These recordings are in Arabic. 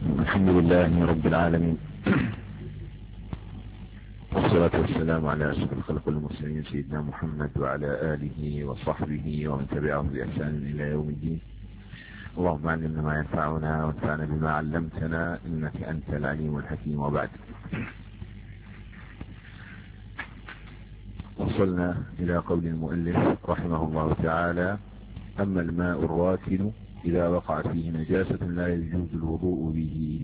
الحمد لله رب العالمين، والصلاة والسلام على أشرف الخلق المرسلين سيدنا محمد وعلى آله وصحبه ومن تبعهم بإحسان إلى يوم الدين. اللهم علمنا ما ينفعنا وانفعنا بما علمتنا إنك أنت العليم الحكيم. وبعد، وصلنا إلى قول المؤلف رحمه الله تعالى: أما الماء الراكد إذا وقعت فيه نجاسة لا يجوز الوضوء به،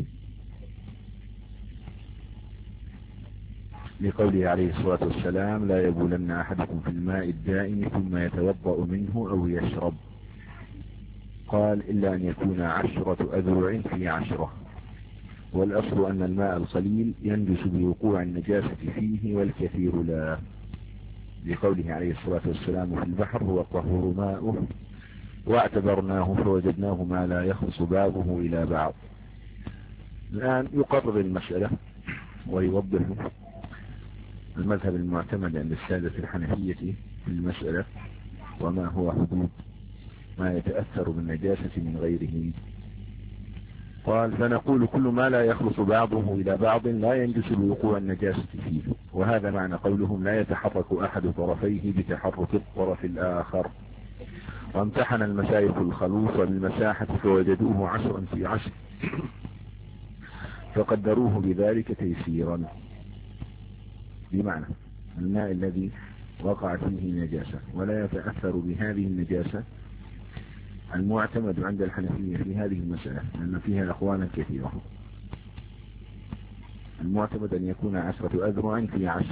لقوله عليه الصلاة والسلام: لا يبولن أحدكم في الماء الدائم ثم يتوضأ منه أو يشرب. قال: إلا أن يكون 10 أذرع في 10. والأصل أن الماء القليل ينجس بوقوع النجاسة فيه والكثير لا، لقوله عليه الصلاة والسلام: في البحر هو الطهور ماؤه واعتبرناه فوجدناه ما لا يخلص بعضه إلى بعض. الآن يقرر المسألة ويوضح المذهب المعتمد عند السادة الحنفية في المسألة، وما هو حدود ما يتأثر بالنجاسة من غيره. قال: فنقول كل ما لا يخلص بعضه إلى بعض لا ينجس بوقوع النجاسة فيه، وهذا معنى قولهم: لا يتحرك أحد طرفيه بتحرك الطرف الآخر. وامتحن المشايخ الخلوص بالمساحة فوجدوه 10 في 10 فقدروه بذلك تيسيرا، بمعنى الماء الذي وقع فيه نجاسة ولا يتأثر بهذه النجاسة المعتمد عند الحنفية في هذه المسألة، لأن فيها أقوالا كثيرة. المعتمد أن يكون 10 أذرع في 10،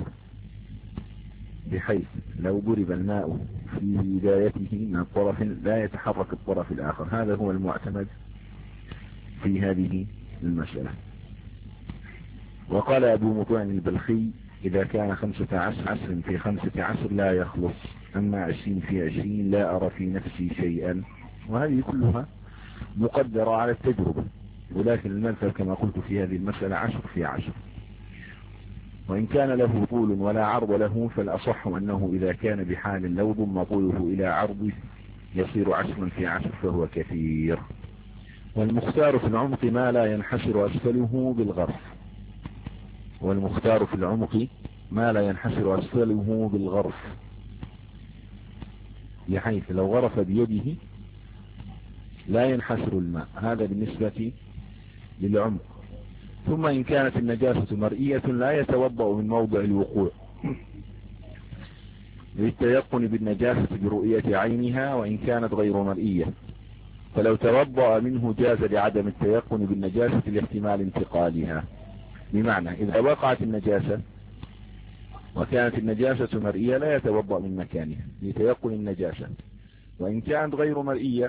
بحيث لو ضرب الماء في بدايته من طرف لا يتحرك الطرف الآخر. هذا هو المعتمد في هذه المسألة. وقال أبو مطعم البلخي: إذا كان 15 في 15 لا يخلص، أما 20 في 20 لا أرى في نفسي شيئا. وهذه كلها مقدرة على التجربة، ولكن المذهب كما قلت في هذه المسألة 10 في 10. وإن كان له طول ولا عرض له فالأصح أنه إذا كان بحال لو ضم طوله إلى عرضه يصير 10 في 10 فهو كثير. والمختار في العمق ما لا ينحسر أسفله بالغرف، والمختار في العمق ما لا ينحسر أسفله بالغرف، بحيث لو غرف بيده لا ينحسر الماء. هذا بالنسبة للعمق. ثم إن كانت النجاسة مرئية لا يتوضأ من موضع الوقوع للتيقن بالنجاسة برؤية عينها، وإن كانت غير مرئية فلو توضأ منه جاز لعدم التيقن بالنجاسة لاحتمال انتقالها. بمعنى إذا وقعت النجاسة وكانت النجاسة مرئية لا يتوضأ من مكانها لتيقن النجاسة، وإن كانت غير مرئية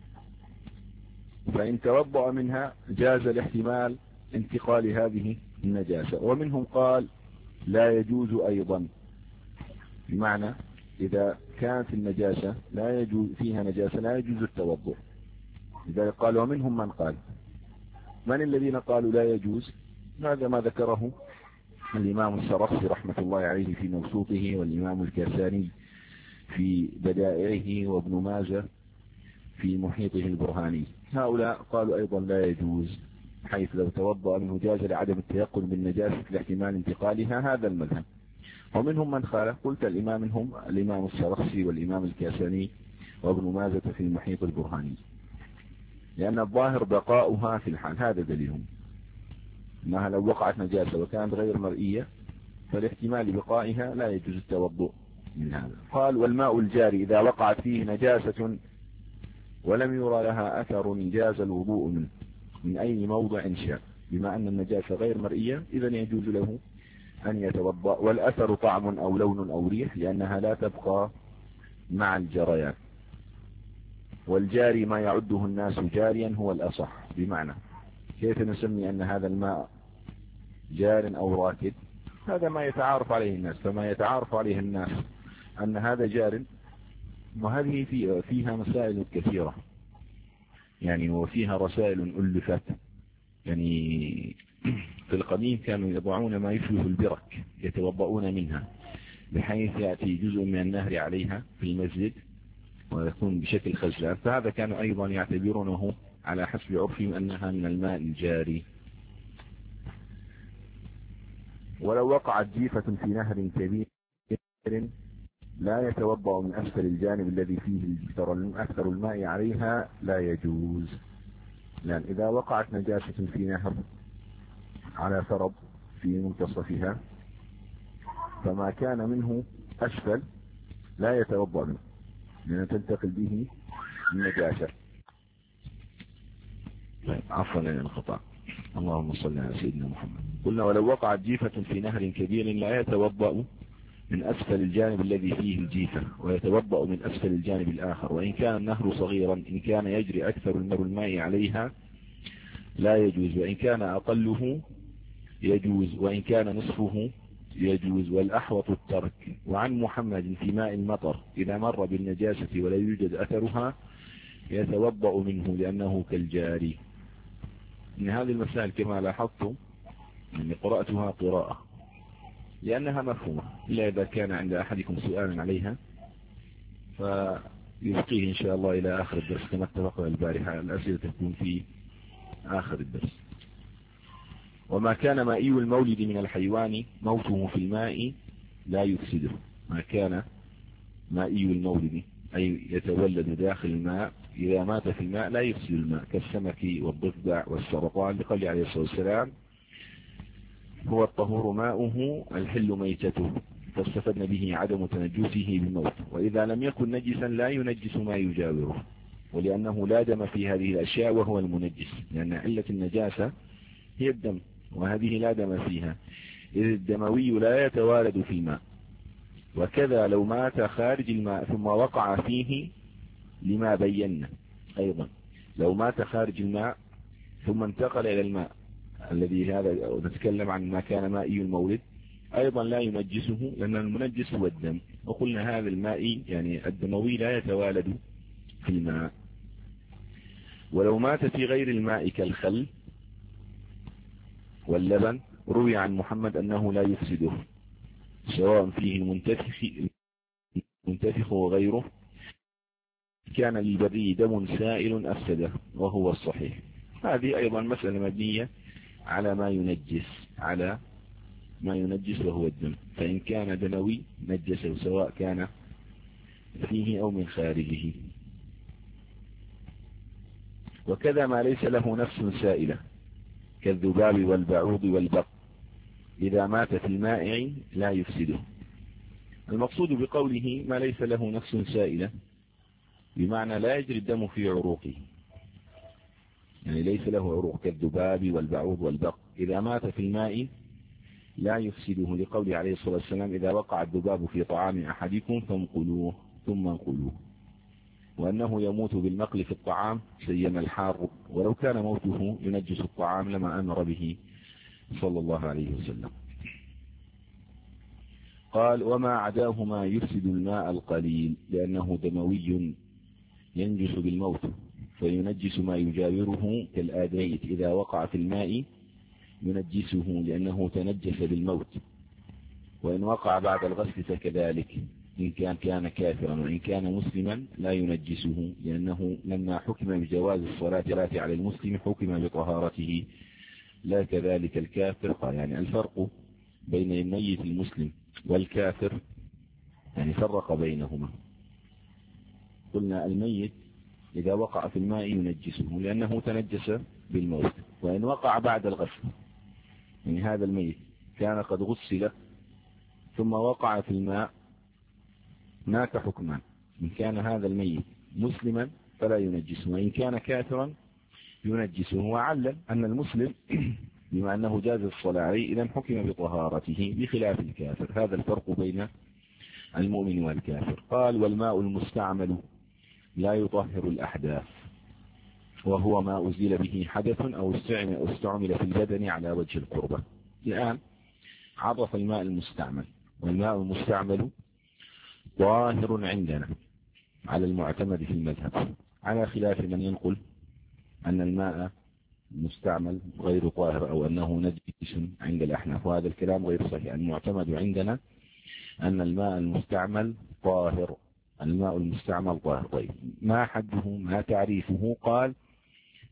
فإن توضأ منها جاز لاحتمال انتقال هذه النجاسة. ومنهم قال لا يجوز أيضا، بمعنى إذا كانت النجاسة لا يجوز فيها نجاسة لا يجوز التوضؤ. لذلك قال ومنهم من قال. من الذين قالوا لا يجوز؟ هذا ما ذكره الإمام السرخسي رحمة الله عليه في موسوطه، والإمام الكاساني في بدائعه، وابن ماجه في محيطه البرهاني. هؤلاء قالوا أيضا لا يجوز، حيث لو توضأ منه جاز لعدم التيقن بالنجاسة لاحتمال انتقالها. هذا المذهب. ومنهم من خالف، قلت الإمام منهم الإمام السرخسي والإمام الكاساني وابن ماجه في المحيط البرهاني، لأن الظاهر بقاؤها في الحال. هذا دليلهم أنها لو وقعت نجاسة وكانت غير مرئية فالاحتمال بقائها لا يجوز التوضؤ من هذا. قال والماء الجاري إذا وقعت فيه نجاسة ولم يرى لها أثر جاز الوضوء منه من أي موضع شاء، بما أن النجاسة غير مرئية إذن يجوز له أن يتوضأ. والأثر طعم أو لون أو ريح لأنها لا تبقى مع الجريان. والجاري ما يعده الناس جاريا هو الأصح. بمعنى كيف نسمي أن هذا الماء جار أو راكد؟ هذا ما يتعارف عليه الناس. فما يتعارف عليه الناس أن هذا جار، وهذه فيها مسائل كثيرة يعني، وفيها رسائل ألفت يعني. في القديم كانوا يضعون ما يشبه البرك يتوضؤون منها، بحيث يأتي جزء من النهر عليها في المسجد ويكون بشكل خزان، فهذا كانوا أيضا يعتبرونه على حسب عرفهم أنها من الماء الجاري. ولو وقعت جيفة في نهر كبير لا يتوضأ من أسفل الجانب الذي فيه أكثر الماء عليها لا يجوز، لأن إذا وقعت نجاسة في نهر على فرض في منتصفها فما كان منه أسفل لا يتوضأ منه لأن تنتقل به النجاسة. عفوا عن الخطأ. اللهم صل على سيدنا محمد. قلنا ولو وقعت جيفة في نهر كبير لا يتوضأ من أسفل الجانب الذي فيه الجيفة ويتوضأ من أسفل الجانب الآخر، وإن كان النهر صغيرا إن كان يجري أكثر الماء عليها لا يجوز، وإن كان أقله يجوز، وإن كان نصفه يجوز، والأحوط الترك. وعن محمد في ماء المطر إذا مر بالنجاسة ولا يوجد أثرها يتوضأ منه لأنه كالجاري. من هذه المسائل كما لاحظتم أني قرأتها قراءة لأنها مفهومة، إلا إذا كان عند أحدكم سؤال عليها فيبقيه إن شاء الله إلى آخر الدرس كما اتفقنا البارحة، الأسئلة تكون في آخر الدرس. وما كان مائي المولد من الحيوان موته في الماء لا يفسده. ما كان مائي المولد أي يتولد داخل الماء إذا مات في الماء لا يفسد الماء، كالسمك والضفدع والسرطان، لقول عليه الصلاة والسلام هو الطهور ماؤه الحل ميتته، فاستفدنا به عدم تنجسه بالموت. وإذا لم يكن نجسا لا ينجس ما يجاوره، ولأنه لا دم في هذه الأشياء وهو المنجس، لأن علة النجاسة هي الدم وهذه لا دم فيها، إذ الدموي لا يتوارد في الماء. وكذا لو مات خارج الماء ثم وقع فيه لما بينا أيضا، لو مات خارج الماء ثم انتقل إلى الماء الذي هذا نتكلم عن ما كان مائي المولد أيضا لا ينجسه، لأن المنجس هو الدم، وقلنا هذا المائي يعني الدموي لا يتوالد في الماء. ولو مات في غير الماء كالخل واللبن روي عن محمد أنه لا يفسده، سواء فيه المنتفخ وغيره، كان للبري دم سائل أفسده وهو الصحيح. هذه أيضا مسألة مبنية على ما ينجس وهو الدم، فإن كان دموي نجسه سواء كان فيه أو من خارجه. وكذا ما ليس له نفس سائلة كالذباب والبعوض والبق إذا مات في المائع لا يفسده. المقصود بقوله ما ليس له نفس سائلة بمعنى لا يجري الدم في عروقه، يعني ليس له عروق كالذباب والبعوض والبق، إذا مات في الماء لا يفسده، لقوله عليه الصلاة والسلام إذا وقع الذباب في طعام أحدكم فانقلوه ثم انقلوه، وأنه يموت بالنقل في الطعام سيما الحار، ولو كان موته ينجس الطعام لما أمر به صلى الله عليه وسلم. قال وما عداهما يفسد الماء القليل لأنه دموي ينجس بالموت فينجس ما يجاوره كالآدميت إذا وقع في الماء ينجسه لأنه تنجس بالموت، وإن وقع بعد الغسل فكذلك إن كان كافرا، وإن كان مسلما لا ينجسه لأنه لما حكم بجواز الصلاة على المسلم حكم بطهارته لا كذلك الكافر. يعني الفرق بين الميت المسلم والكافر يعني فرق بينهما. قلنا الميت إذا وقع في الماء ينجسه لأنه تنجس بالموت، وإن وقع بعد الغسل يعني هذا الميت كان قد غسل ثم وقع في الماء هناك حكمان، إن كان هذا الميت مسلما فلا ينجسه، وإن كان كافرا ينجسه. وعلم أن المسلم بما أنه جاز الصلاة عليه إذا حكم بطهارته بخلاف الكافر، هذا الفرق بين المؤمن والكافر. قال والماء المستعمل لا يطهر الأحداث، وهو ما أزيل به حدث أو استعمل في البدن على وجه القربة. الآن عرف الماء المستعمل، والماء المستعمل طاهر عندنا على المعتمد في المذهب، على خلاف من ينقل أن الماء المستعمل غير طاهر أو أنه نجس عند الأحناف، وهذا الكلام غير صحيح. المعتمد عندنا أن الماء المستعمل طاهر، الماء المستعمل طاهر. طيب ما حده ما تعريفه؟ قال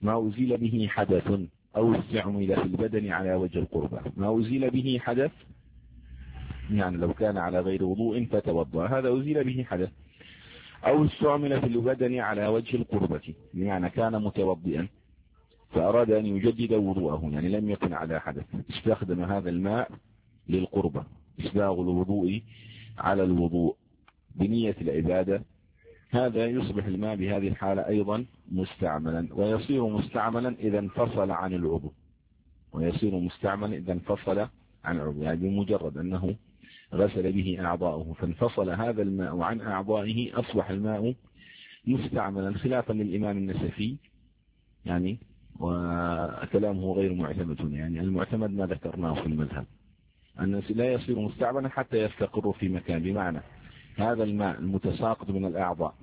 ما أزيل به حدث أو استعمل في البدن على وجه القربة. ما أزيل به حدث يعني لو كان على غير وضوء فتوضأ هذا أزيل به حدث، أو استعمل في البدن على وجه القربة يعني كان متوضئا فأراد أن يجدد وضوءه يعني لم يكن على حدث، استخدم هذا الماء للقربة، إسباغ الوضوء على الوضوء بنية العبادة، هذا يصبح الماء بهذه الحالة أيضا مستعملا، ويصير مستعملا إذا انفصل عن العضو، ويصير مستعملا إذا انفصل عن العضو يعني بمجرد أنه غسل به أعضاؤه فانفصل هذا الماء عن أعضائه أصبح الماء مستعملا، خلافا للإمام النسفي يعني وكلامه غير معتمد. يعني المعتمد ما ذكرناه في المذهب أن لا يصير مستعملا حتى يستقر في مكان، بمعنى هذا الماء المتساقط من الأعضاء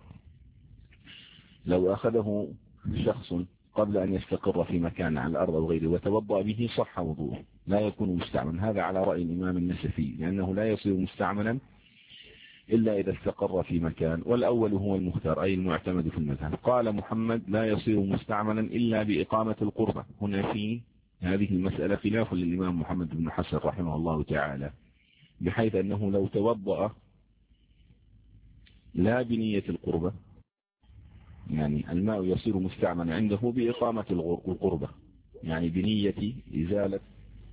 لو أخذه شخص قبل أن يستقر في مكان على الأرض أو غيره وتوضأ به صح وضوءه لا يكون مستعملا، هذا على رأي الإمام النسفي لأنه لا يصير مستعملا إلا إذا استقر في مكان، والأول هو المختار أي المعتمد في المذهب. قال محمد لا يصير مستعملا إلا بإقامة القربة. هنا في هذه المسألة خلاف للإمام محمد بن حسن رحمه الله تعالى، بحيث أنه لو توضأ لا بنية القربة يعني الماء يصير مستعملا عنده بإقامة القربة يعني بنية إزالة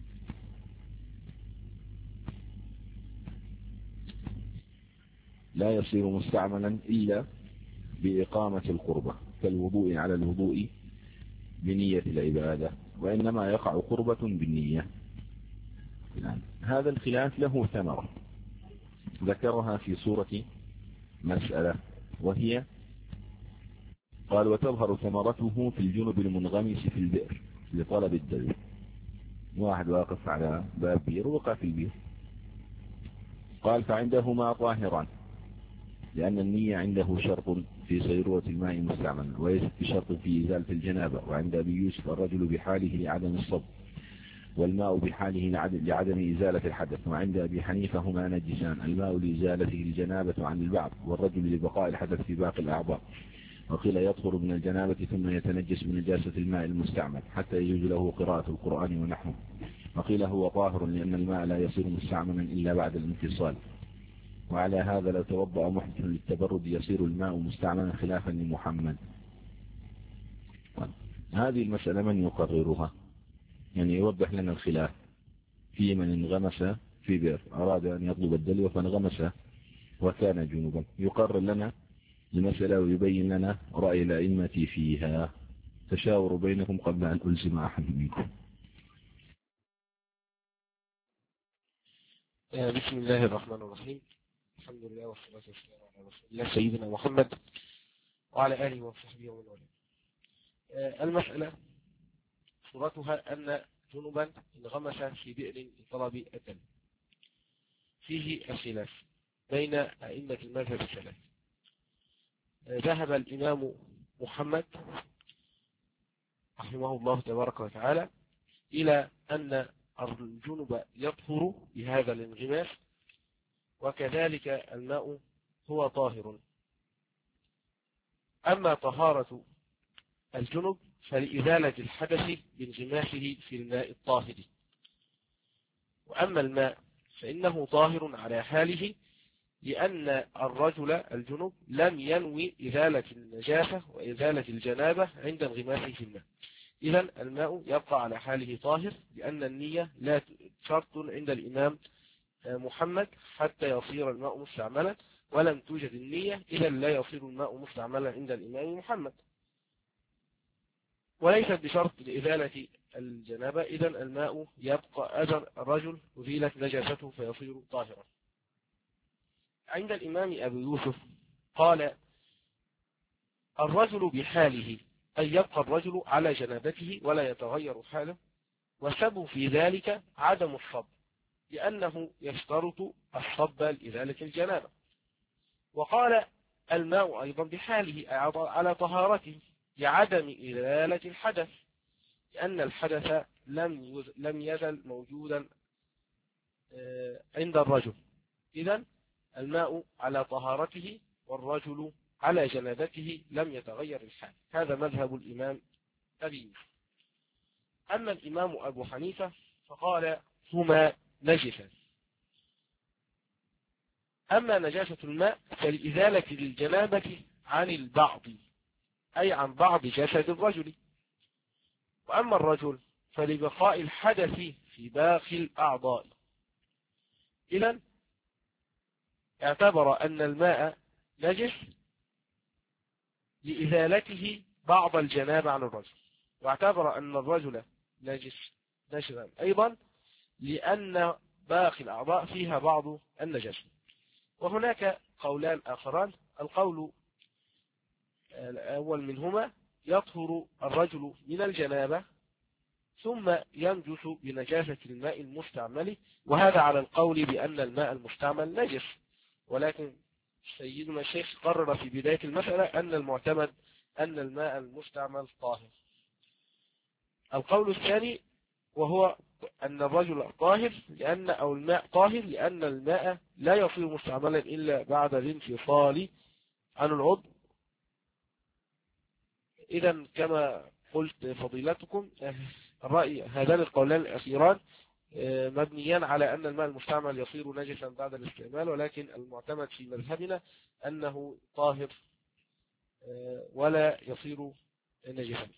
لا يصير مستعملا إلا بإقامة القربة كالوضوء على الوضوء بنية العبادة، وإنما يقع قربة بالنية. هذا الخلاف له ثمرة ذكرها في سورة مسألة وهي قال وتظهر ثمرته في الجنب المنغمس في البئر لطلب الدلو. واحد واقف على باب بئر وقع في البئر قال فعندهما طاهران لأن النية عنده شرط في صيرورة الماء مستعملا وليست بشرط في إزالة الجنابة. وعند أبي يوسف الرجل بحاله لعدم الصب والماء بحاله لعدم إزالة الحدث. وعند أبي حنيفة هما نجسان الماء لإزالته الجنابة عن البعض والرجل لبقاء الحدث في باقي الأعضاء. وقيل يطهر من الجنابة ثم يتنجس بنجاسة الماء المستعمل حتى يجوز له قراءة القرآن ونحوه. وقيل هو طاهر لأن الماء لا يصير مستعملا إلا بعد الانفصال. وعلى هذا لو توضأ محدث للتبرد يصير الماء مستعملا خلافا لمحمد. هذه المسألة من يقررها؟ يعني يوضح لنا الخلاف في من انغمس في بئر أراد أن يطلب الدلو فانغمس وكان جنوبا، يقرر لنا المسألة ويبين لنا رأي الأئمة فيها. تشاوروا بينكم قبل أن ألزم أحد منكم. بسم الله الرحمن الرحيم. الحمد لله والصلاة والسلام على رسول الله سيدنا محمد وعلى آله وصحبه ومن والاه. المسألة صورتها أن جنبا انغمس في بئر لطلب الدلو. فيه الخلاف بين أئمة المذهب الثلاث. ذهب الإمام محمد رحمه الله تبارك وتعالى إلى أن الجنب يطهر بهذا الانغماس وكذلك الماء هو طاهر. أما طهارة الجنب فلإزالة الحدث بانغماسه في الماء الطاهر، وأما الماء فإنه طاهر على حاله لأن الرجل الجنب لم ينوي إزالة النجاسة وإزالة الجنابة عند انغماسه في الماء. إذن الماء يبقى على حاله طاهر لأن النية لا شرط عند الإمام محمد حتى يصير الماء مستعملا، ولم توجد النية إذا لا يصير الماء مستعملا عند الإمام محمد، وليست بشرط لإزالة الجنابة. إذن الماء يبقى أجر الرجل أزيلت نجاسته فيصير طاهرا. عند الإمام أبي يوسف قال الرجل بحاله أن يبقى الرجل على جنابته ولا يتغير حاله، وسبب في ذلك عدم الصب لأنه يشترط الصب لإزالة الجنابة. وقال الماء أيضا بحاله على طهارته لعدم إزالة الحدث لأن الحدث لم يزل موجودا عند الرجل. إذن الماء على طهارته والرجل على جنابته لم يتغير الحال. هذا مذهب الإمام أبي يوسف. أما الإمام أبو حنيفة فقال هما نجسان. أما نجاسة الماء فلإزالة الجنابة عن البعض، أي عن بعض جسد الرجل، وأما الرجل فلبقاء الحدث في باقي الأعضاء. إذن اعتبر أن الماء نجس لإزالته بعض الجنابة عن الرجل، واعتبر أن الرجل نجسا أيضا لأن باقي الأعضاء فيها بعض النجاسة. وهناك قولان آخران. القول الأول منهما يطهر الرجل من الجنابة ثم ينجس بنجاسة الماء المستعمل، وهذا على القول بأن الماء المستعمل نجس، ولكن سيدنا الشيخ قرر في بداية المسألة أن المعتمد أن الماء المستعمل طاهر. القول الثاني وهو أن الرجل طاهر أو الماء طاهر لأن الماء لا يصير مستعملا إلا بعد الانفصال عن العضو. إذا كما قلت فضيلتكم الرأي هذان القولان الأخيران مبنيان على أن الماء المستعمل يصير نجسا بعد الاستعمال، ولكن المعتمد في مذهبنا أنه طاهر ولا يصير نجسا.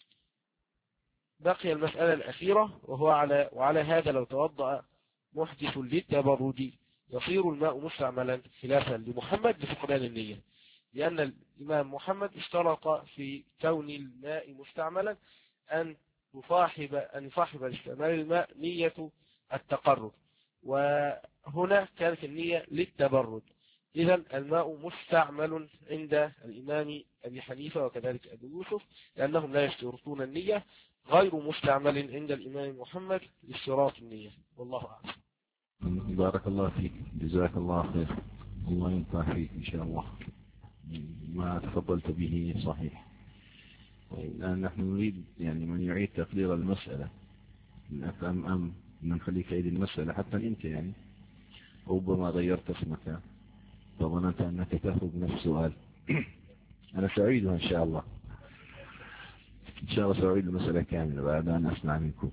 بقي المسألة الأخيرة وعلى هذا لو توضأ محدث للتبرد يصير الماء مستعملا خلافا لمحمد بفقدان النية، لأن الإمام محمد اشترط في كون الماء مستعملا أن يصاحب استعمال الماء نية التقرب، وهنا كانت النية للتبرد. إذن الماء مستعمل عند الإمام أبي حنيفة وكذلك أبي يوسف لأنهم لا يشترطون النية، غير مستعمل عند الإمام محمد لاشتراط النية. والله أعلم. بارك الله فيك، جزاك الله خير، الله ينفع فيك إن شاء الله. ما تفضلت به صحيح. الآن نحن نريد يعني من يعيد تقرير المسألة من نخليك عيد المسألة حتى أنت يعني ربما غيرت اسمك فظننت أنك تهرب من السؤال. أنا سأعيدها إن شاء الله، إن شاء الله سأعيد المسألة كاملة بعد أن أسمع منكم.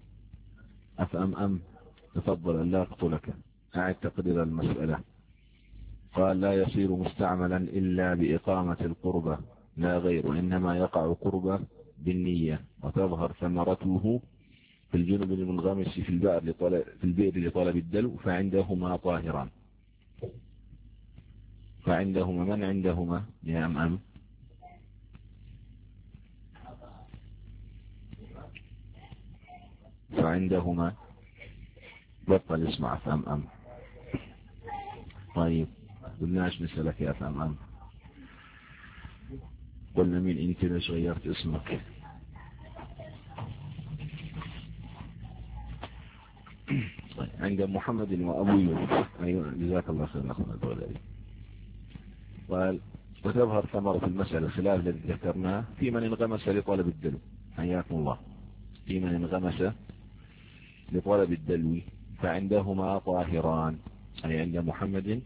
تفضل أن لا أقتلك، أعد تقرير المسألة. قال لا يصير مستعملا إلا بإقامة القربة لا غير، إنما يقع قربة بالنية وتظهر ثمرته في الجنب المنغمس في البئر لطلب الدلو، فعندهما طاهران. فعندهما من عندهما يا فعندهما بطل اسمع فأم. طيب قلناش نسألك يا فأم. قلنا مين انت ليش غيرت اسمك؟ طيب عند محمد وأبو يوسف. أيوة جزاك الله خير أخونا البغدادي. قال وتظهر ثمرة المسألة خلاف الذي ذكرناه في من انغمس لطلب الدلو. حياكم الله. في من انغمس لطلب الدلو فعندهما طاهران، أي عند محمد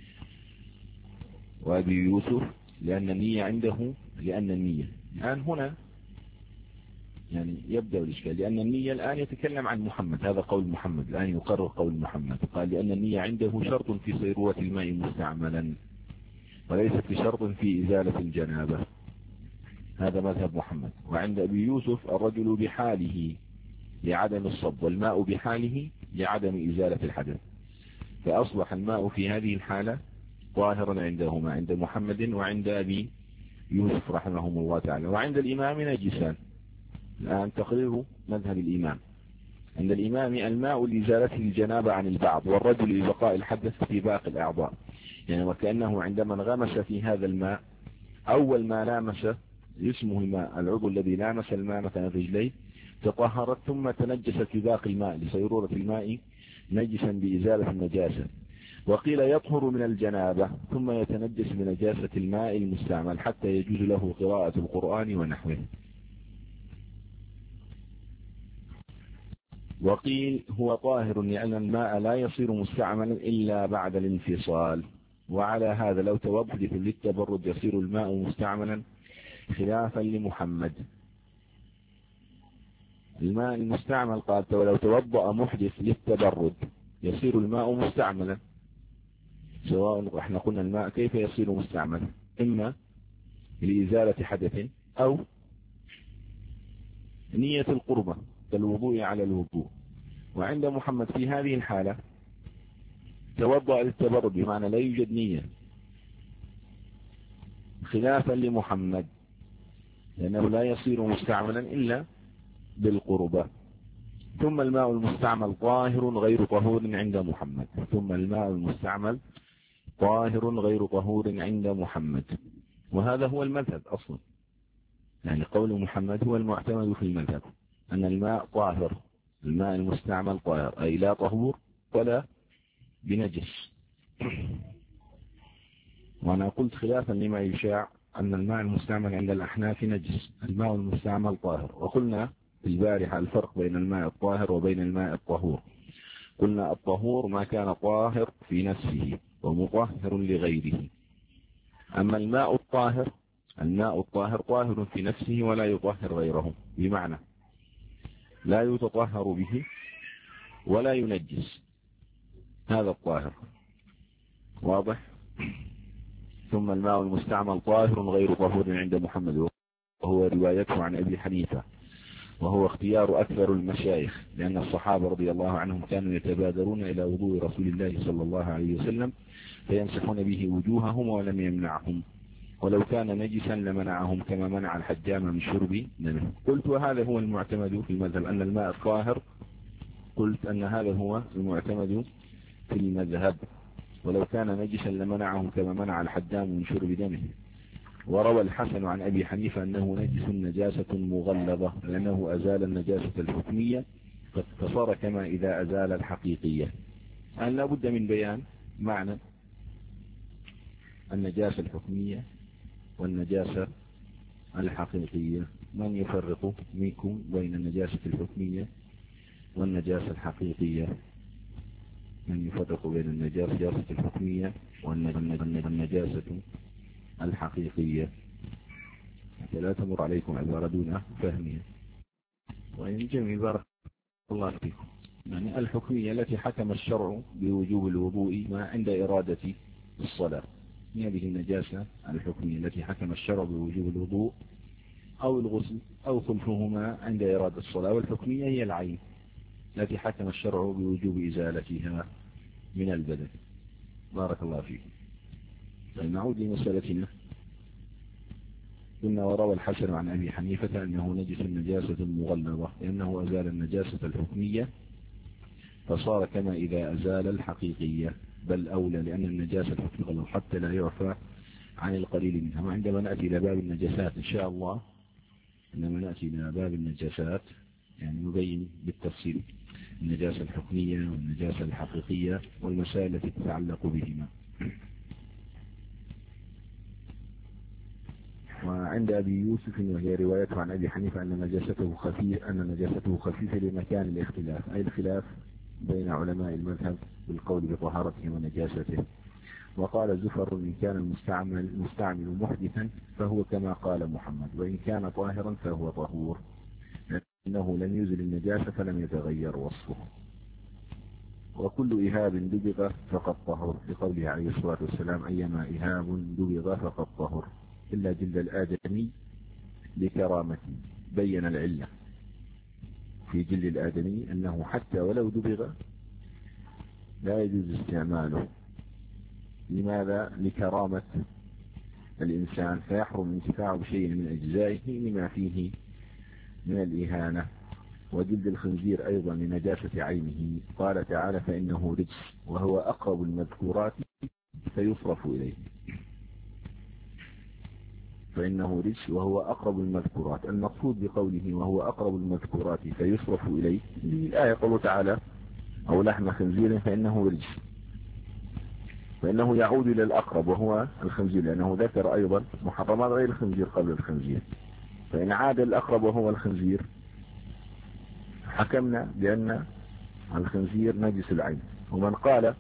وأبي يوسف، لأن النية الآن هنا يعني يبدأ الإشكال، لأن النية الآن يتكلم عن محمد، هذا قول محمد الآن يقرر قول محمد. قال لأن النية عنده شرط في صيرورة الماء مستعملا وليست بشرط في إزالة الجنابة، هذا مذهب محمد. وعند أبي يوسف الرجل بحاله لعدم الصب والماء بحاله لعدم إزالة الحدث، فأصبح الماء في هذه الحالة ظاهرا عندهما، عند محمد وعند أبي يوسف رحمهم الله تعالى. وعند الإمام نجسان. الآن تقرير مذهب الإمام. عند الإمام الماء لإزالة الجنابة عن البعض، والرجل لبقاء الحدث في باقي الأعضاء، يعني وكأنه عندما انغمس في هذا الماء أول ما لامس اسمه الماء العضو الذي لامس الماء مثلا رجليه تطهرت ثم تنجست في باقي الماء لصيرورة الماء نجسا بإزالة النجاسة. وقيل يطهر من الجنابة ثم يتنجس بنجاسة الماء المستعمل حتى يجوز له قراءة القرآن ونحوه. وقيل هو طاهر لأن الماء لا يصير مستعملا إلا بعد الانفصال. وعلى هذا لو توضأ للتبرد يصير الماء مستعملا خلافا لمحمد. الماء المستعمل قال ولو توضأ محدث للتبرد يصير الماء مستعملا، سواء احنا قلنا الماء كيف يصير مستعملا، إما لإزالة حدث أو نية القربة كالوضوء على الوضوء. وعند محمد في هذه الحالة توضأ للتبرد بمعنى لا يوجد نية، خلافا لمحمد لأنه لا يصير مستعملا إلا بالقربة. ثم الماء المستعمل طاهر غير طهور عند محمد، ثم الماء المستعمل طاهر غير طهور عند محمد. وهذا هو المذهب أصلا، يعني قول محمد هو المعتمد في المذهب أن الماء طاهر، الماء المستعمل طاهر أي لا طهور ولا بنجس. وأنا قلت خلافا لما يشاع أن الماء المستعمل عند الأحناف نجس، الماء المستعمل طاهر. وقلنا في البارحة الفرق بين الماء الطاهر وبين الماء الطهور. قلنا الطهور ما كان طاهر في نفسه ومطهر لغيره، أما الماء الطاهر الماء الطاهر طاهر في نفسه ولا يطهر غيره، بمعنى لا يتطهر به ولا ينجس، هذا الطاهر. واضح؟ ثم الماء المستعمل طاهر غير طهور عند محمد، وهو روايته عن أبي حنيفة، وهو اختيار أكثر المشايخ، لأن الصحابة رضي الله عنهم كانوا يتبادرون إلى وضوء رسول الله صلى الله عليه وسلم فيمسحون به وجوههم ولم يمنعهم، ولو كان نجسا لمنعهم كما منع الحجام من شرب دمه. قلت وهذا هو المعتمد في المذهب أن الماء الطاهر، قلت أن هذا هو المعتمد في المذهب، ولو كان نجسا لمنعهم كما منع الحجام من شرب دمه. وروى الحسن عن أبي حنيفة أنه نجس نجاسة مغلظة لأنه أزال النجاسة الحكمية فصار كما إذا أزال الحقيقية. أن لا بد من بيان معنى النجاسة الحكمية والنجاسة الحقيقية. من يفرق منكم بين النجاسة الحكمية والنجاسة الحقيقية؟ من يفرق بين النجاسة الحكمية والنجاسة الحقيقية؟ لا تمر عليكم عبارة دون فهمها. وإن جميل بارك الله فيكم. يعني الحكمية التي حكم الشرع بوجوب الوضوء ما عند إرادة الصلاة، هذه النجاسة الحكمية التي حكم الشرع بوجوب الوضوء أو الغسل أو خلفهما عند إرادة الصلاة. والحكمية هي العين التي حكم الشرع بوجوب إزالتها من البدن. بارك الله فيكم. نعود لمسألتنا. قلنا وروى الحسن عن أبي حنيفة أنه نجس النجاسة مغلظة لأنه أزال النجاسة الحكمية فصار كما إذا أزال الحقيقية، بل أولى لأن النجاسة الحكمية حتى لا يعفى عن القليل منها. وعندما نأتي إلى باب النجاسات إن شاء الله، عندما نأتي إلى باب النجاسات يعني نبين بالتفصيل النجاسة الحكمية والنجاسة الحقيقية والمسائل التي تتعلق بهما. وعند أبي يوسف وهي روايته عن أبي حنيفة أن نجاسته خفيفة لمكان الاختلاف، أي الخلاف بين علماء المذهب بالقول بطهارته ونجاسته. وقال زفر إن كان المستعمل محدثا فهو كما قال محمد، وإن كان طاهرا فهو طهور لأنه لم يزل النجاسة فلم يتغير وصفه. وكل إهاب دبغ فقد طهر لقوله عليه الصلاة والسلام أيما إهاب دبغ فقد طهر إلا جلد الآدمي لكرامته. بين العلة في جلد الآدمي أنه حتى ولو دبغ لا يجوز استعماله. لماذا؟ لكرامة الإنسان، فيحرم انتفاعه بشيء من أجزائه لما فيه من الإهانة. وجلد الخنزير أيضا لنجاسة عينه، قال تعالى فإنه رجس وهو أقرب المذكورات فيصرف إليه. فإنه رجس وهو أقرب المذكورات، المقصود بقوله وهو أقرب المذكورات فيصرف إليه الآية قوله تعالى أو لحم خنزير فإنه رجس، فإنه يعود إلى الأقرب وهو الخنزير، لأنه ذكر أيضا محرمات غير الخنزير قبل الخنزير. فإن عاد الأقرب وهو الخنزير حكمنا بأن الخنزير نجس العين. ومن قال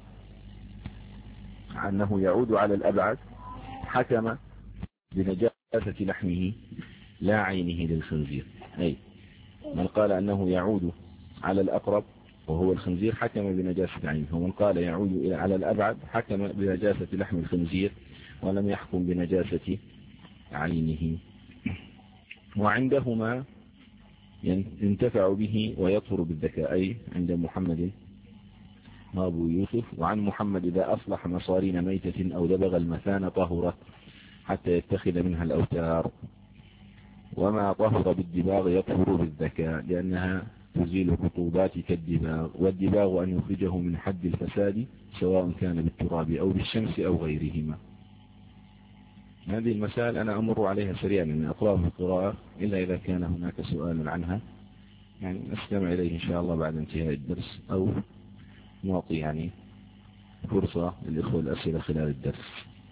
أنه يعود على الأبعد حكم بنجاسة لحمه لا عينه للخنزير. أي من قال أنه يعود على الأقرب وهو الخنزير حكم بنجاسة عينه، ومن قال يعود على الأبعد حكم بنجاسة لحم الخنزير ولم يحكم بنجاسة عينه. وعندهما ينتفع به ويطهر بالذكاء، أي عند محمد أبو يوسف. وعن محمد إذا أصلح مصارين ميتة أو دبغ المثانة طهرت حتى يتخذ منها الأوتار. وما طهر بالدباغ يطهر بالذكاء لأنها تزيل الرطوبات كالدباغ، والدباغ أن يخرجه من حد الفساد سواء كان بالتراب أو بالشمس أو غيرهما. هذه المسائل أنا أمر عليها سريعا من أطراف القراءة إلا إذا كان هناك سؤال عنها، يعني نستمع إليه إن شاء الله بعد انتهاء الدرس، أو نعطي فرصة للإخوة الأسئلة خلال الدرس.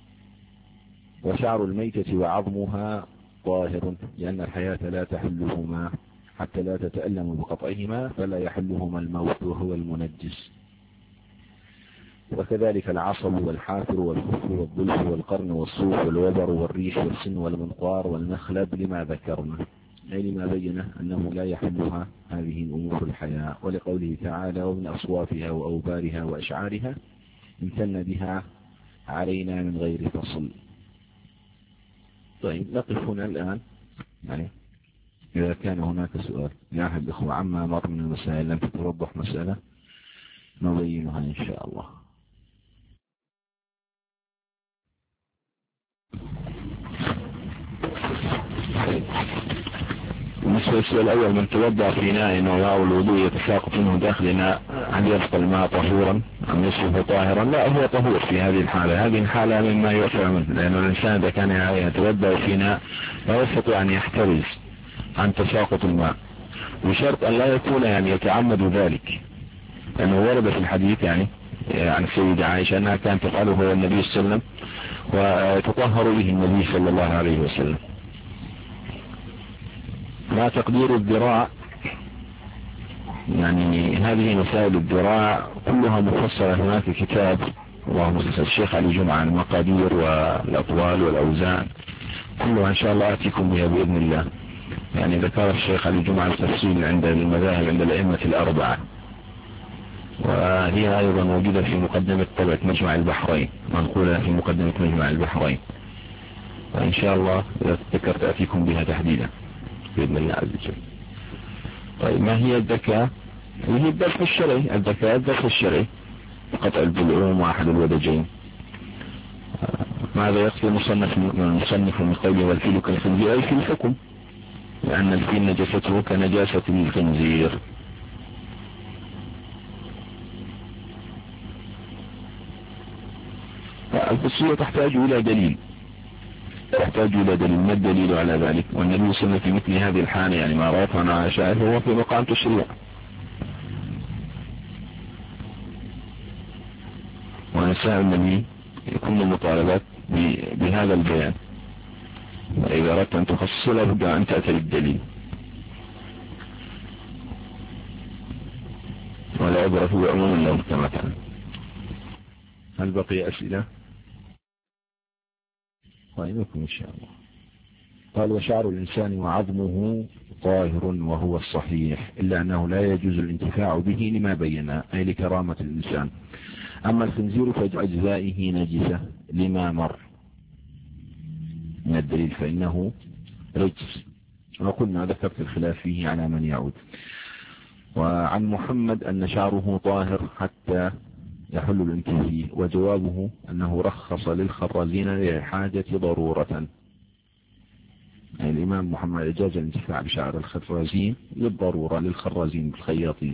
وشعر الميتة وعظمها طاهر لأن الحياة لا تحلهما حتى لا تتألم بقطعهما، فلا يحلهما الموت وهو المنجس. وكذلك العصب والحافر والخف والظلف والقرن والصوف والوبر والريش والسن والمنقار والمخلب لما ذكرنا، أي لما بينا أنه لا يحلها هذه الأمور الحياة، ولقوله تعالى ومن أصوافها وأوبارها وأشعارها امتن بها علينا من غير فصل. طيب نقف هنا الآن، يعني إذا كان هناك سؤال يا أحد الإخوة عما مر من المسائل لم تتوضح مسألة نبينها إن شاء الله. بالنسبة للسؤال الأول، من توضأ في إناء وماء الوضوء يتساقط منه داخل إناء، هل يبقى الماء طهورا أم يصبح طاهرا؟ لا، هو طهور في هذه الحالة. هذه الحالة مما يؤثر منه، لأن الإنسان إذا كان يتوضأ في إناء لا يستطيع أن يحترز عن تساقط الماء، بشرط أن لا يكون يتعمد ذلك، لأنه ورد في الحديث عن السيدة عائشة أنها كانت تفعله هو النبي صلى الله عليه وسلم وتطهر به النبي صلى الله عليه وسلم. ما تقدير الذراع، هذه مسائل الذراع كلها مفصلة هناك كتاب اللهم صل الشيخ علي جمعة عن المقادير والأطوال والأوزان، كلها إن شاء الله آتيكم بها بإذن الله. ذكر الشيخ علي جمعة التفصيل عند المذاهب عند الأئمة الأربعة، وهي أيضا موجودة في مقدمة طبعة مجمع البحرين، منقولة في مقدمة مجمع البحرين، وإن شاء الله إذا ذكرت آتيكم بها تحديدا بإذن الله عز وجل. طيب ما هي الذكاء؟ هي الذبح الشرعي. الذكاء الذبح الشرعي، قطع البلعوم وأحد الودجين. ماذا يقصد المصنف من قوله والفيل كالخنزير؟ أي في الحكم، لأن الفيل نجاسته كنجاسة الخنزير. الفصية تحتاج إلى دليل، ما الدليل على ذلك؟ والنبي صلى الله عليه وسلم في مثل هذه الحالة ما رأت عن عائشة هو في مقام تشريع، ونساء النبي يكون مطالبات بهذا البيان، وإذا أردت أن تخصص لابد أن تأتي بالدليل، ولا عبرة بعموم اللفظ مثلا. هل بقي أسئلة؟ طيبكم إن شاء الله. قال وشعر الإنسان وعظمه طاهر وهو الصحيح، إلا أنه لا يجوز الانتفاع به لما بينا، أي لكرامة الإنسان. أما الخنزير فأجزائه نجسة لما مر من الدليل فإنه رجس، وقلنا ذكرت الخلاف فيه على من يعود. وعن محمد أن شعره طاهر حتى يحل الانتفاع فيه، وجوابه أنه رخص للخرازين لحاجة ضرورة. الإمام محمد أجاز الانتفاع بشعر الخرازين للضرورة، للخرازين بالخياطين،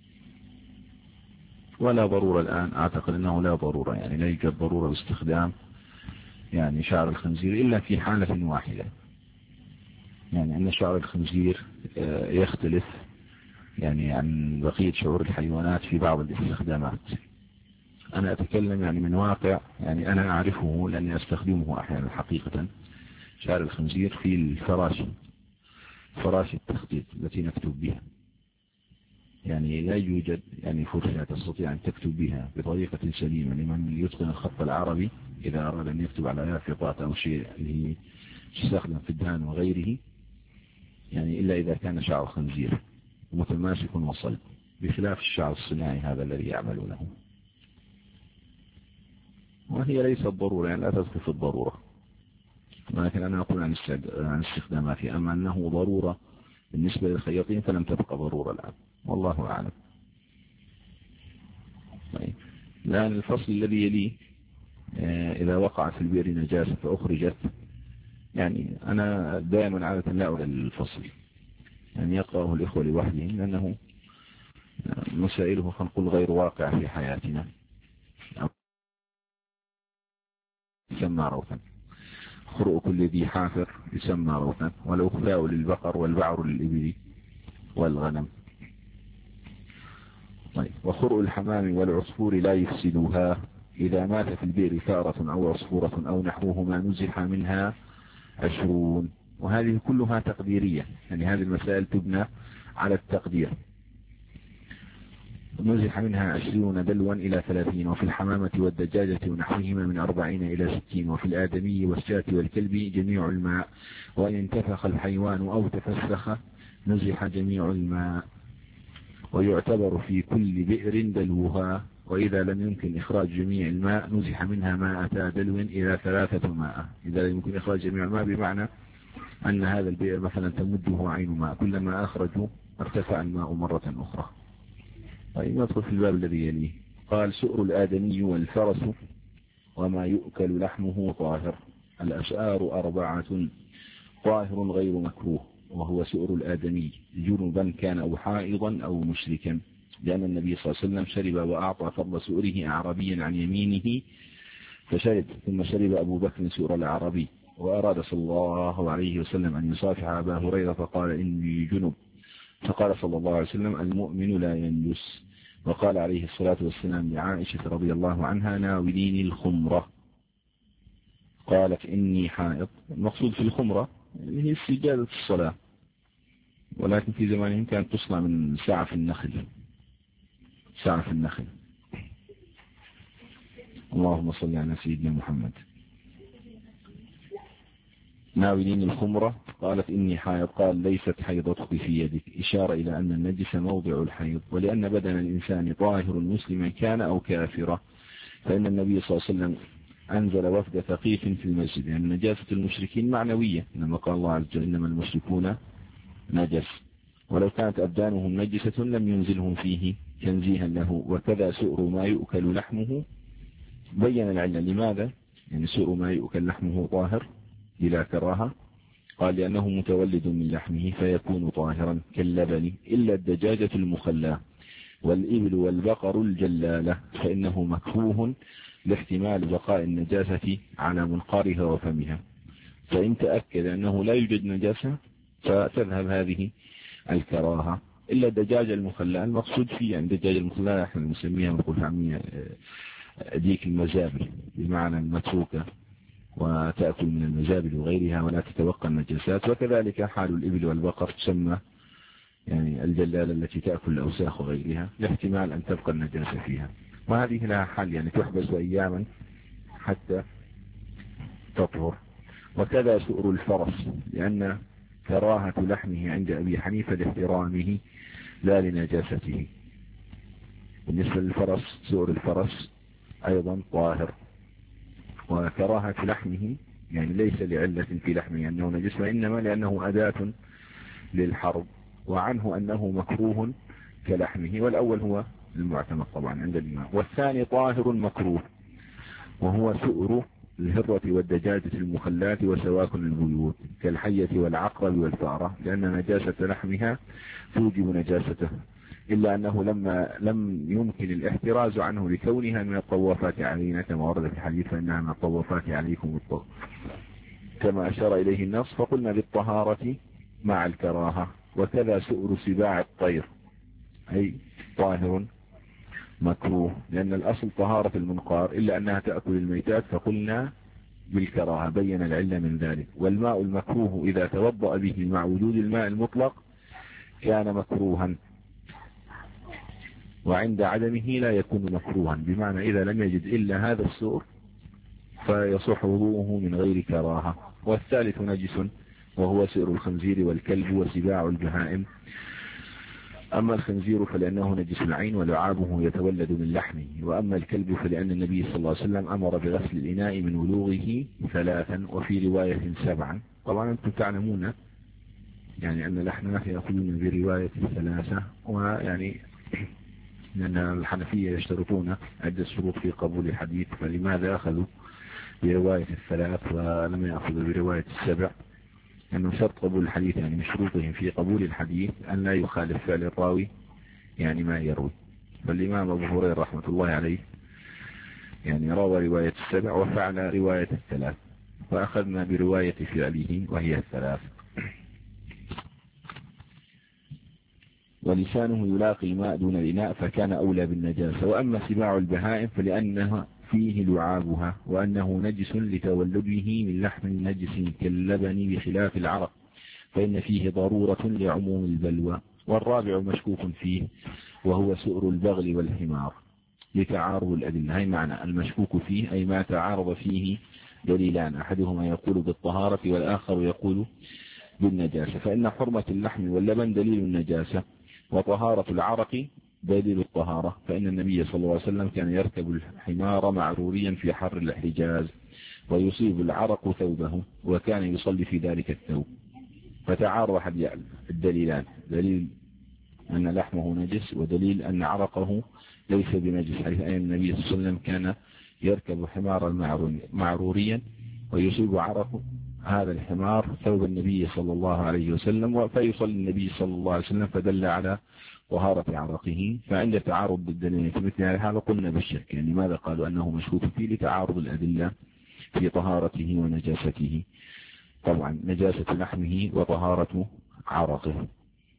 ولا ضرورة الآن، أعتقد أنه لا ضرورة، لا يوجد ضرورة باستخدام شعر الخنزير إلا في حالة واحدة، أن شعر الخنزير يختلف عن بقية شعور الحيوانات في بعض الاستخدامات. أنا أتكلم من واقع أنا أعرفه لأني أستخدمه أحيانا حقيقة. شعر الخنزير في الفراش التخطيط التي نكتب بها، لا يوجد فرشة تستطيع أن تكتب بها بطريقة سليمة لمن يتقن الخط العربي إذا أراد أن يكتب على يافطات أو شيء اللي يستخدم في الدهان وغيره. يعني إلا إذا كان شعر خنزير متماسك وصلب، بخلاف الشعر الصناعي هذا الذي يعملونه، وهي ليست ضرورة، يعني لا تدخل في الضرورة، ولكن أنا أقول عن استخداماتها. أما أنه ضرورة بالنسبة للخياطين فلم تبقى ضرورة الآن، والله أعلم. طيب الآن الفصل الذي يليه، إذا وقعت في البئر نجاسة فأخرجت، يعني أنا دائما عادة لا أولى للفصل، يعني يقرأه الإخوة لوحدهم، لأنه مسائله فنقول غير واقع في حياتنا. يسمى روثا، خرء كل ذي حافر يسمى روثا، والأخفاء للبقر والبعر للإبل والغنم. طيب وخرء الحمام والعصفور لا يفسدوها، إذا مات في البئر ثارة أو عصفورة أو نحوهما نزح منها 20. وهذه كلها تقديرية، يعني هذه المسائل تبنى على التقدير. نزح منها 20 دلوا إلى 30، وفي الحمامة والدجاجة ونحوهما من 40 إلى 60، وفي الآدمي والشاة والكلب جميع الماء، وإن انتفخ الحيوان أو تفسخ نزح جميع الماء، ويعتبر في كل بئر دلوها، وإذا لم يمكن إخراج جميع الماء نزح منها ماء دلو إلى 3 ماء. إذا لم يمكن إخراج جميع الماء بمعنى أن هذا البئر مثلا تمده عين ماء، كلما أخرجوا ارتفع الماء مرة أخرى. طيب ندخل في الباب الذي يليه. قال سؤر الآدمي والفرس وما يؤكل لحمه طاهر. الأسعار 4: طاهر غير مكروه، وهو سؤر الآدمي جنبا كان أو حائضا أو مشركا، لأن النبي صلى الله عليه وسلم شرب وأعطى فضل سؤره أعرابيا عن يمينه فشرب، ثم شرب أبو بكر سؤر الأعرابي، وأراد صلى الله عليه وسلم أن يصافح أبا هريرة فقال إني جنب، فقال صلى الله عليه وسلم المؤمن لا ينجس. وقال عليه الصلاة والسلام لعائشة رضي الله عنها ناوليني الخمرة، قالت إني حائض. المقصود في الخمرة هي سجادة الصلاة، ولكن في زمانهم كانت تصنع من سعف النخل. سعف النخل. اللهم صل على سيدنا محمد. ناولين الخمرة، قالت إني حائض، قال ليست حيضتك في يدك، إشارة إلى أن النجس موضع الحيض، ولأن بدن الإنسان طاهر مسلما كان أو كافرا، فإن النبي صلى الله عليه وسلم أنزل وفد ثقيف في المسجد، يعني نجاسة المشركين معنوية، لما قال الله عز وجل إنما المشركون نجس، ولو كانت أبدانهم نجسة لم ينزلهم فيه تنزيها له. وكذا سؤر ما يؤكل لحمه، بين العلة لماذا يعني سؤر ما يؤكل لحمه طاهر بلا كراهة، قال لأنه متولد من لحمه فيكون طاهرا كاللبن، إلا الدجاجة المخلاة والإبل والبقر الجلالة فإنه مكروه لاحتمال بقاء النجاسة على منقارها وفمها، فإن تأكد أنه لا يوجد نجاسة فتذهب هذه الكراهة. إلا الدجاجة المخلاة، المقصود فيه يعني الدجاجة المخلاة احنا نسميها نقول عامية ديك المزابل، بمعنى المتروكة وتأكل من المزابل وغيرها ولا تتوقع النجاسات. وكذلك حال الإبل والبقر تسمى يعني الجلالة التي تأكل الأوساخ وغيرها لاحتمال أن تبقى النجاسة فيها، وهذه لها حل يعني تحبس أياما حتى تطهر. وكذا سؤر الفرس، لأن كراهة لحمه عند أبي حنيفة لاحترامه لا لنجاسته. بالنسبة للفرس سؤر الفرس أيضا طاهر، وكراهة لحمه يعني ليس لعلة في لحمه أنه نجس، وإنما لأنه أداة للحرب، وعنه أنه مكروه كلحمه، والأول هو المعتمد طبعا عند الإمام. والثاني طاهر مكروه، وهو سؤر الهرة والدجاجة المخلات وسواكن البيوت كالحية والعقرب والفأرة، لأن نجاسة لحمها توجب نجاسته، إلا أنه لم يمكن الاحتراز عنه لكونها من الطوافات علينا كما ورد في الحديث فإنها من الطوافات عليكم الطواف، كما أشار إليه النص، فقلنا بالطهارة مع الكراهة. وكذا سؤر سباع الطير أي طاهر مكروه، لأن الأصل طهارة المنقار إلا أنها تأكل الميتات، فقلنا بالكراهة بين العلة من ذلك. والماء المكروه إذا توضأ به مع وجود الماء المطلق كان مكروها، وعند عدمه لا يكون مكروها، بمعنى إذا لم يجد إلا هذا السؤر فيصح وضوءه من غير كراهة. والثالث نجس وهو سئر الخنزير والكلب وسباع البهائم. أما الخنزير فلأنه نجس العين ولعابه يتولد من لحمه، وأما الكلب فلأن النبي صلى الله عليه وسلم أمر بغسل الإناء من ولوغه 3 وفي رواية 7. طبعا أنتم تعلمون يعني أن الأحناف يأخذون برواية 3، ويعني لأن الحنفية يشترطون عدة شروط في قبول الحديث، فلماذا أخذوا برواية 3 ولم يأخذوا برواية 7؟ أنه شرط قبول الحديث يعني من شروطهم في قبول الحديث أن لا يخالف فعل الراوي يعني ما يروي. فالإمام أبو هريرة رحمة الله عليه يعني روى رواية 7 وفعل رواية 3، فأخذنا برواية فعله وهي 3. ولسانه يلاقي الماء دون الإناء فكان أولى بالنجاسة. وأما سباع البهائم فلأنها فيه لعابها، وأنه نجس لتولده من لحم نجس كاللبن بخلاف العرق، فإن فيه ضرورة لعموم البلوى. والرابع مشكوك فيه وهو سؤر البغل والحمار لتعارض الأدلة. هي معنى المشكوك فيه أي ما تعارض فيه دليلان، أحدهما يقول بالطهارة والآخر يقول بالنجاسة. فإن حرمة اللحم واللبن دليل النجاسة، وطهارة العرق دليل الطهارة، فإن النبي صلى الله عليه وسلم كان يركب الحمار معروريا في حر الحجاز ويصيب العرق ثوبه وكان يصلي في ذلك الثوب. فتعارض الدليلان، دليل أن لحمه نجس ودليل أن عرقه ليس بنجس، حيث أن النبي صلى الله عليه وسلم كان يركب حمارا معروريا ويصيب عرق هذا الحمار ثوب النبي صلى الله عليه وسلم، فيصلي النبي صلى الله عليه وسلم فدل على طهارة عرقه. فعند تعارض الدليل في مثل هذا قلنا بالشك، يعني ماذا قالوا أنه مشكوك فيه؟ لتعارض الأدلة في طهارته ونجاسته، طبعا نجاسة لحمه وطهارة عرقه.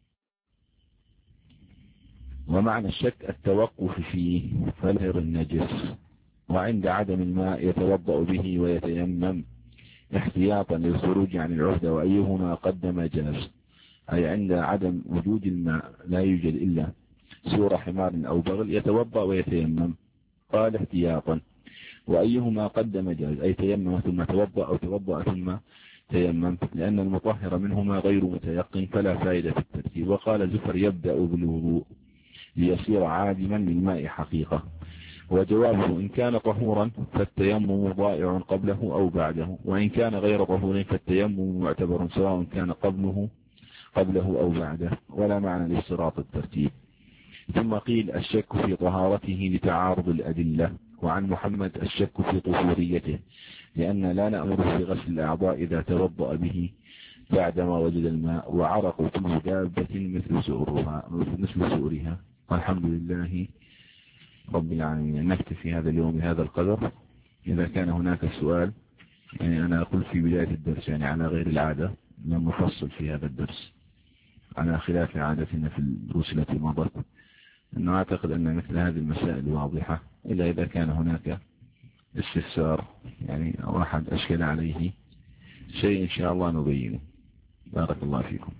ومعنى الشك التوقف فيه فلهر النجس، وعند عدم الماء يتوضأ به ويتيمم احتياطا للخروج عن العهدة، وأيهما قدم جاز. أي عند عدم وجود الماء لا يوجد إلا سور حمار أو بغل يتوضأ ويتيمم، قال احتياطا، وأيهما قدم جاز أي تيمم ثم توضأ أو توضأ ثم تيمم، لأن المطهر منهما غير متيقن فلا فائدة في الترتيب. وقال زفر يبدأ بالوضوء ليصير عادما للماء حقيقة. وجوابه إن كان طهورا فالتيمم ضائع قبله أو بعده، وإن كان غير طهور فالتيمم معتبر سواء كان قبله أو بعده، ولا معنى لاشتراط الترتيب. ثم قيل الشك في طهارته لتعارض الأدلة. وعن محمد الشك في طهوريته، لأن لا نأمره بغسل الأعضاء إذا توضأ به بعدما وجد الماء، وعرق كل دابة مثل سؤرها. والحمد لله رب العالمين. نكتفي هذا اليوم بهذا القدر. إذا كان هناك سؤال، يعني أنا أقول في بداية الدرس يعني على غير العادة لم نفصل في هذا الدرس على خلاف عادتنا في الدروس التي مضت، أنه أعتقد أن مثل هذه المسائل واضحة، إلا إذا كان هناك استفسار يعني أو أحد أشكل عليه شيء إن شاء الله نبينه. بارك الله فيكم.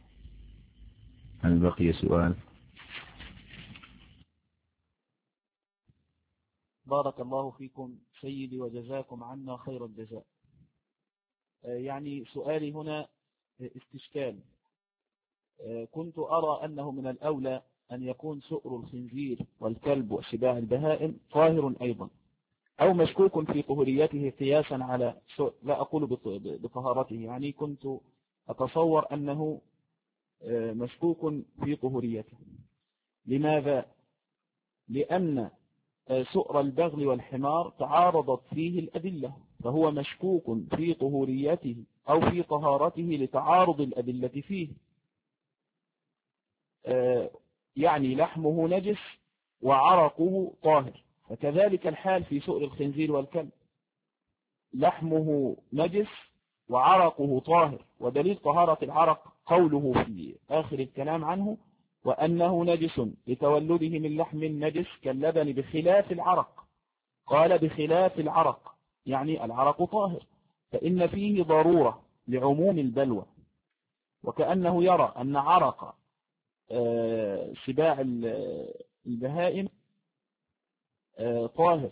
هل بقي سؤال؟ بارك الله فيكم سيدي وجزاكم عنا خير الجزاء. يعني سؤالي هنا استشكال. كنت أرى أنه من الأولى أن يكون سؤر الخنزير والكلب وسباع البهائم طاهر أيضا، أو مشكوك في طهوريته قياسا على لا أقول بطهارته، يعني كنت أتصور أنه مشكوك في طهوريته. لماذا؟ لأن سؤر البغل والحمار تعارضت فيه الأدلة، فهو مشكوك في طهوريته أو في طهارته لتعارض الأدلة فيه. يعني لحمه نجس وعرقه طاهر، فكذلك الحال في سؤر الخنزير والكلب، لحمه نجس وعرقه طاهر، ودليل طهارة العرق قوله في آخر الكلام عنه وأنه نجس لتولده من لحم نجس كاللبن بخلاف العرق. قال بخلاف العرق يعني العرق طاهر، فإن فيه ضرورة لعموم البلوى، وكأنه يرى أن عرق سباع البهائم طاهر،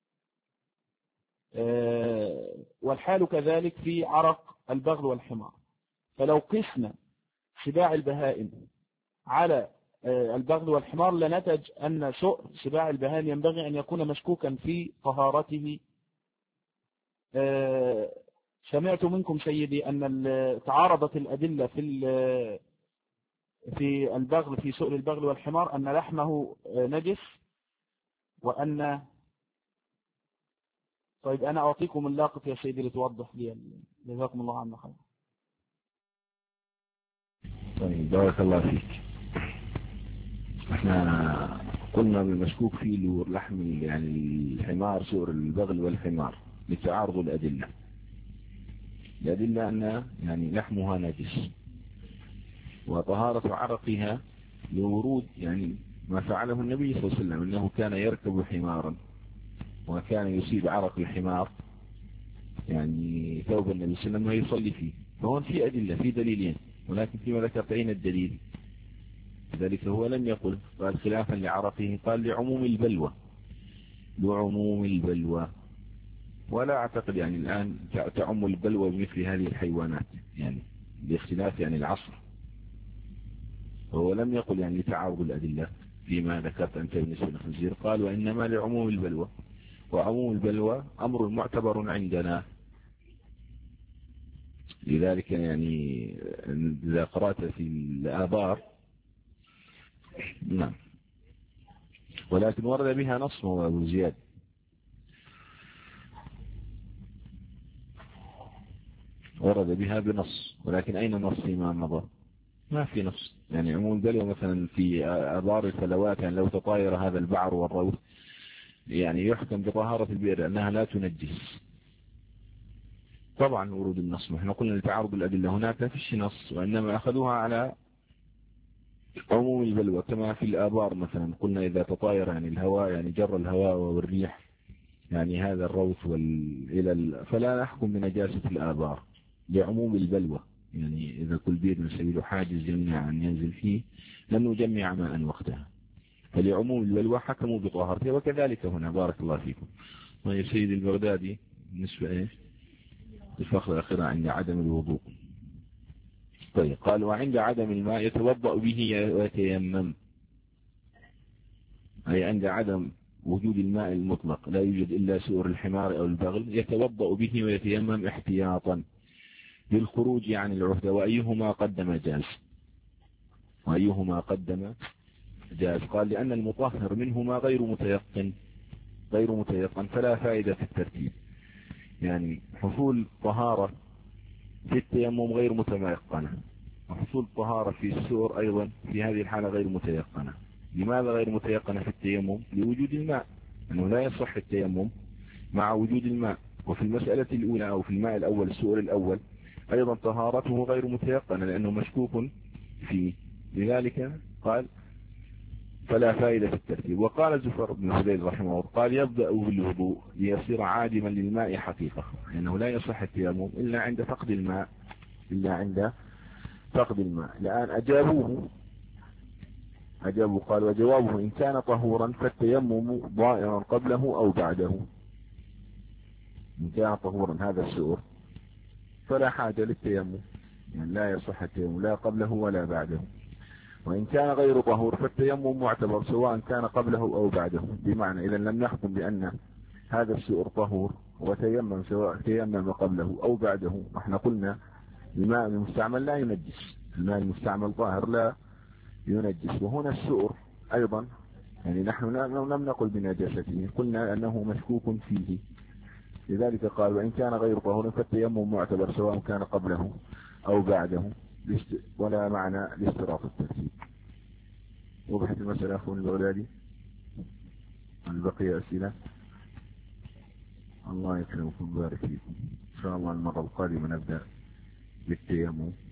والحال كذلك في عرق البغل والحمار. فلو قسنا سباع البهائم على البغل والحمار لنتج أن سؤر سباع البهائم ينبغي أن يكون مشكوكا في طهارته. سمعت منكم سيدي أن تعارضت الأدلة في البغل، في سؤر البغل والحمار، أن لحمه نجس وأن. طيب أنا أعطيكم اللاقط يا سيدي لتوضح لي. جزاكم الله عنا خير. طيب بارك الله فيك. احنا قلنا بالمشكوك فيه لحم يعني الحمار سؤر البغل والحمار لتعارض الأدلة. الأدلة أن يعني لحمها نجس وطهارة عرقها لورود يعني ما فعله النبي صلى الله عليه وسلم، أنه كان يركب حمارا وكان يصيب عرق الحمار يعني ثوب النبي صلى الله عليه وسلم ويصلي فيه. فهون في أدلة، في دليلين، ولكن فيما ذكرت أين الدليل؟ ذلك هو لم يقل، قال خلافا لعرقه، قال لعموم البلوى، لعموم البلوى. ولا أعتقد يعني الآن تعم البلوى بمثل هذه الحيوانات يعني باختلاف يعني العصر. هو لم يقل يعني لتعارض الأدلة فيما ذكرت أنت بالنسبة للخنزير، قال وإنما لعموم البلوى، وعموم البلوى أمر معتبر عندنا. لذلك يعني إذا قرأت في الآبار نعم، ولكن ورد بها نص أبو زياد. ورد بها بنص، ولكن أين النص فيما مضى؟ ما في نص. يعني عموم البلوى مثلا في آبار الفلوات، يعني لو تطاير هذا البعر والروث يعني يحكم بطهارة البئر أنها لا تنجس. طبعا ورود النص، احنا قلنا لتعارض الأدلة، هناك لا فيش نص، وإنما أخذوها على عموم البلوى. كما في الآبار مثلا قلنا إذا تطاير يعني الهواء، يعني جر الهواء والريح يعني هذا الروث فلا نحكم بنجاسة الآبار لعموم البلوى. يعني إذا كل بير من سبيل حاجز يمنع أن ينزل فيه لن نجمع ماء وقتها، فلعموم البلوى حكموا بطهارته. وكذلك هنا بارك الله فيكم. طيب سيد البغدادي بالنسبة إيش الفقرة الأخيرة عند عدم الوضوء؟ طيب قال وعند عدم الماء يتوضأ به ويتيمم، أي عند عدم وجود الماء المطلق لا يوجد إلا سؤر الحمار أو البغل، يتوضأ به ويتيمم احتياطا للخروج عن العهدة، وأيهما قدم جاز، وأيهما قدم جاز. قال لأن المطهر منهما غير متيقن فلا فائدة في الترتيب. يعني حصول طهارة في التيمم غير متيقنة، وحصول طهارة في السؤر أيضا في هذه الحالة غير متيقنة. لماذا غير متيقنة في التيمم؟ لوجود الماء، أنه لا يصح التيمم مع وجود الماء. وفي المسألة الأولى أو في الماء الأول السؤر الأول أيضا طهارته غير متيقنة لأنه مشكوك فيه. لذلك قال فلا فائدة في الترتيب. وقال زفر بن هذيل رحمه الله قال يبدأ بالوضوء ليصير عادما للماء حقيقة، لأنه لا يصح التيمم إلا عند فقد الماء، الآن أجابوا قال وجوابه إن كان طهورا فالتيمم ضائرا قبله أو بعده. إن كان طهورا هذا السؤر فلا حاجة للتيمم، يعني لا يصح التيمم لا قبله ولا بعده. وإن كان غير طهور فالتيمم معتبر سواء كان قبله أو بعده. بمعنى إذا لم نحكم بأن هذا السؤر طهور وتيمم سواء تيمم قبله أو بعده، احنا قلنا الماء المستعمل لا ينجس، الماء المستعمل طاهر لا ينجس. وهنا السؤر أيضا يعني نحن لم نقل بنجاسته، قلنا أنه مشكوك فيه. لذلك قال وإن كان غير طهور فالتيمم معتبر سواء كان قبله أو بعده، ولا معنى لاستراط الترتيب. وضحت المسألة أخواني البغدادي؟ البقية أسئلة؟ الله يكرمكم ويبارك فيكم. إن شاء الله المرة القادمة نبدأ بالتيمم.